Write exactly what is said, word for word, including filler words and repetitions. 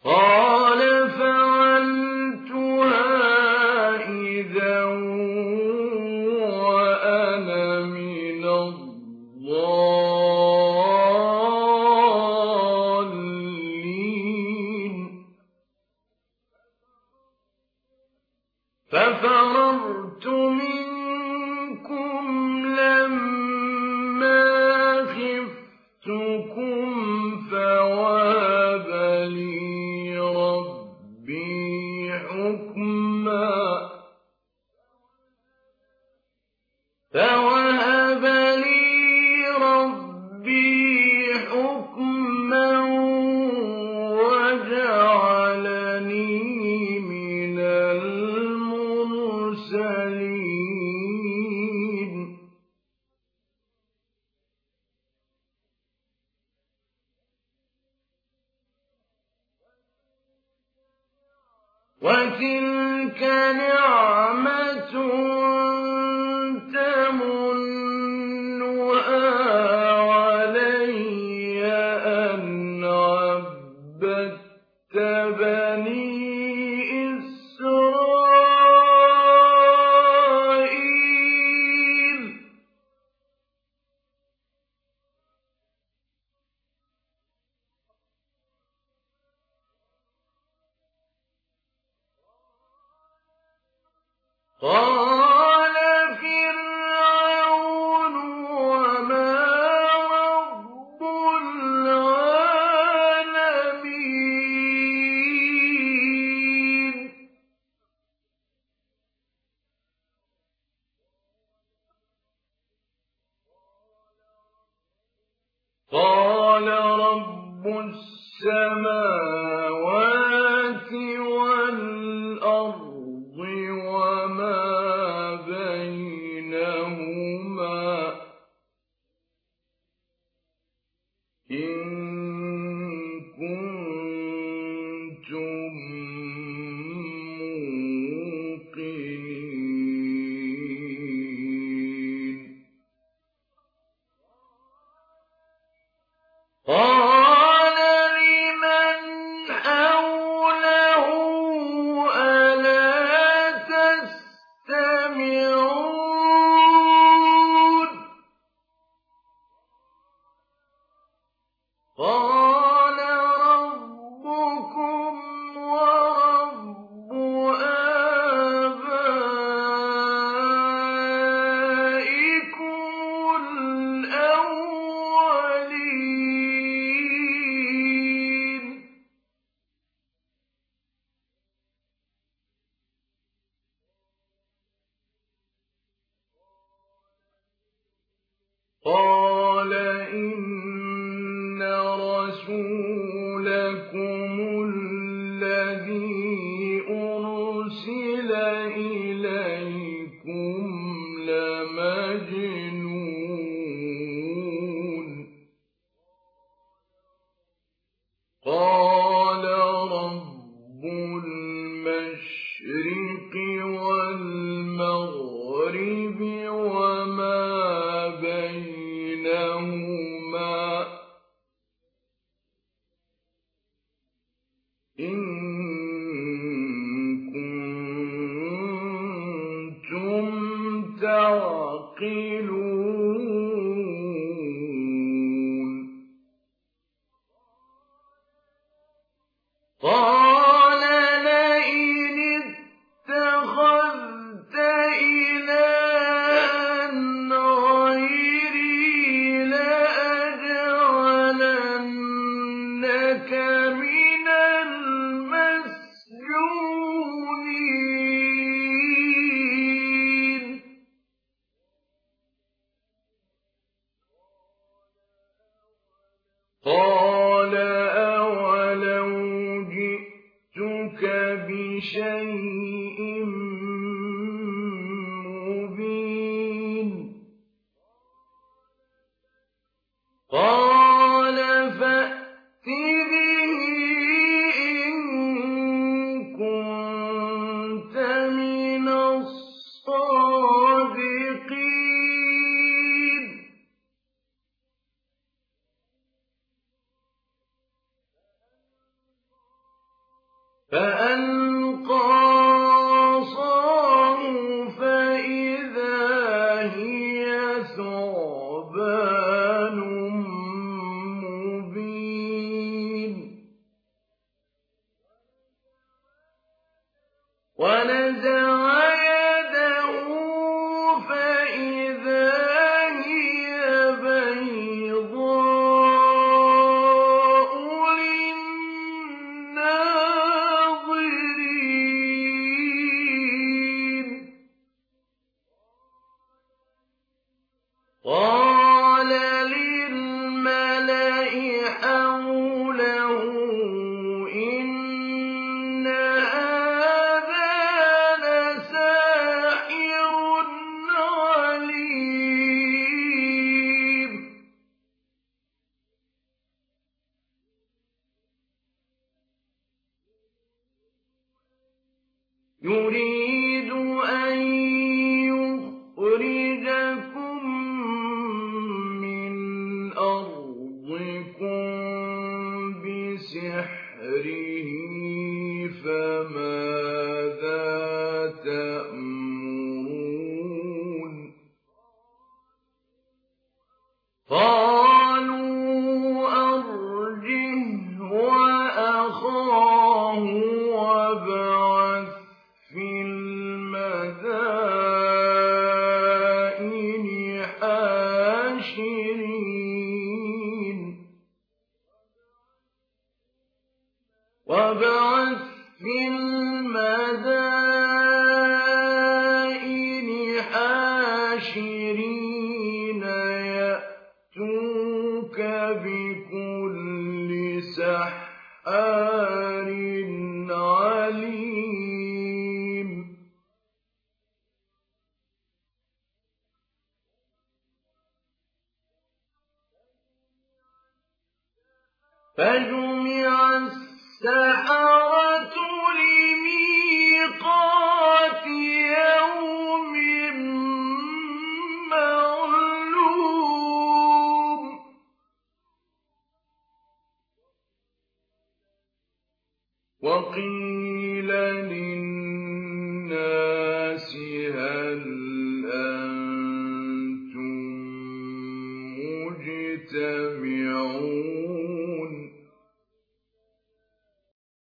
قال فعلتها إذا وأنا من الضالين ففررت منكم لما خفتكم فوهب لي ربي حكما فوهب لي ربي حكما وجعلني من المرسلين وتلك نعمة تمنها علي أن عبدت بني إسرائيل قال فرعون وما رب العالمين قال رب السماوات والأرض وما بينهما إن كنتم موقنين قال لمن حوله ألا تستمعون قال ربكم ورب آبائكم الأولين قال إن رسولكم الذي أرسل إليكم لمجنون قال رب المشرق والمغرب وما بينهما إن كنتم تعقلون قال لئن اتخذت إلها غيري لأجعلنك من المسجونين قال أولو جئتك بشيء مبين قال فأت به إن كنت من الصادقين قَالَ لِلْمَلَإِ حَوْلَهُ إِنَّ هَٰذَا لَسَاحِرٌ عَلِيمٌ يُرِيدُ أَن يُخْرِجَكُم مِّنْ أَرْضِكُم بِسِحْرِهِ فَمَاذَا تَأْمُرُونَ قَالُوا أَرْجِهْ وَأَخَاهُ وَابْعَثْ فِي الْمَدَائِنِ حَاشِرِينَ وَابْعَثْ فِي الْمَدَائِنِ حَاشِرِينَ يَأْتُوكَ بِكُلِّ سَحَّارٍ عَلِيمٍ فَجُمِعَ السَّحَرَةُ